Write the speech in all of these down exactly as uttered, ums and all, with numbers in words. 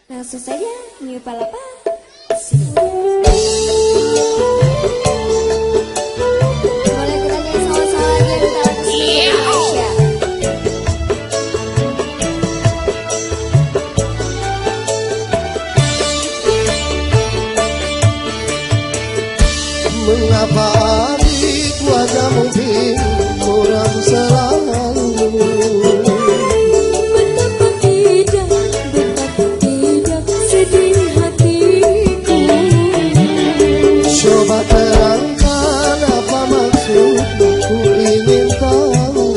Langsung saja, New Palapa. Boleh kita nyanyi sama-sama lagi yang kita lakukan Indonesia. Mengapa adik wajahmu muram selalu? Betapa tidak, betapa tidak sedih hatiku. Coba terangkan apa maksudmu, ku ingin tahu.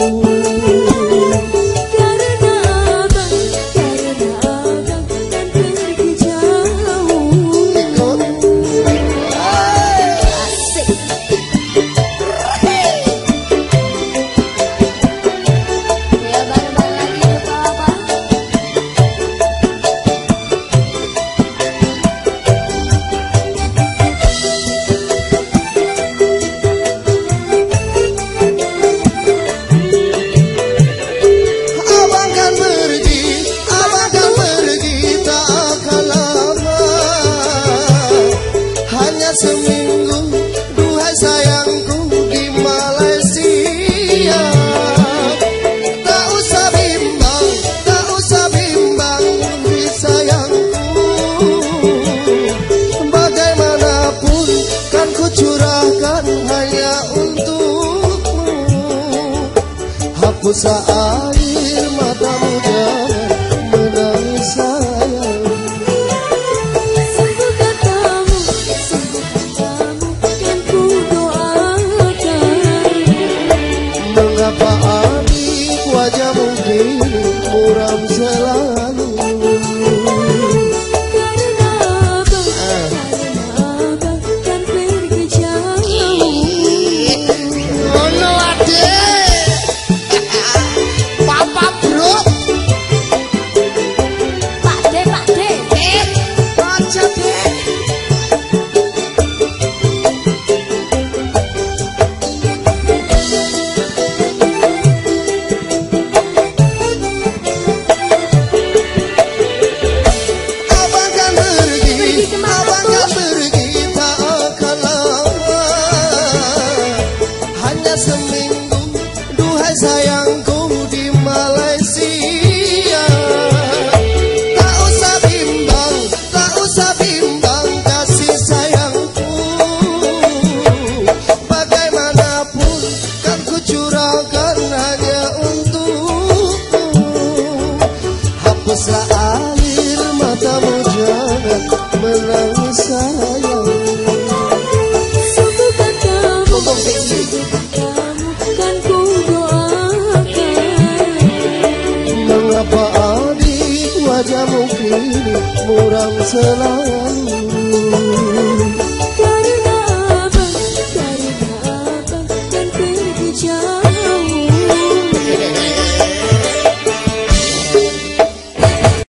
Karena abang, karena abang kan pergi jauh. Ikut Asik. Ya bareng-bareng lagi New Palapa. abang kan pergi, abang kan pergi tak akan lama. Hanya seminggu, duhai sayangku di Malaysia. Tak usah bimbang, tak usah bimbang di sayangku. Bagaimanapun kan ku curahkan hanya untukmu. Hapus air matamu, jangan menangis sayang. Sungguh katamu, sungguh katamu kan ku doakan. Mengapa adik wajahmu kini muram selalu? Karena abang, karena abang kan pergi jauh. Ono adik, papa bro, Pak De, Pak De. eh, aja deh. Abang kan pergi, Pergi kemana abang tuh? kan pergi tak akan lama. Hanya seminggu, duhai sayangku di Malaysia. Tak usah bimbang, tak usah bimbang kasih sayangku. Bagaimanapun kan ku curahkan hanya untukmu. Hapuslah air matamu, jangan menangis sayang. Sungguh katamu, sungguh katamu kan ku doakan. Mengapa adik wajahmu kini muram selalu?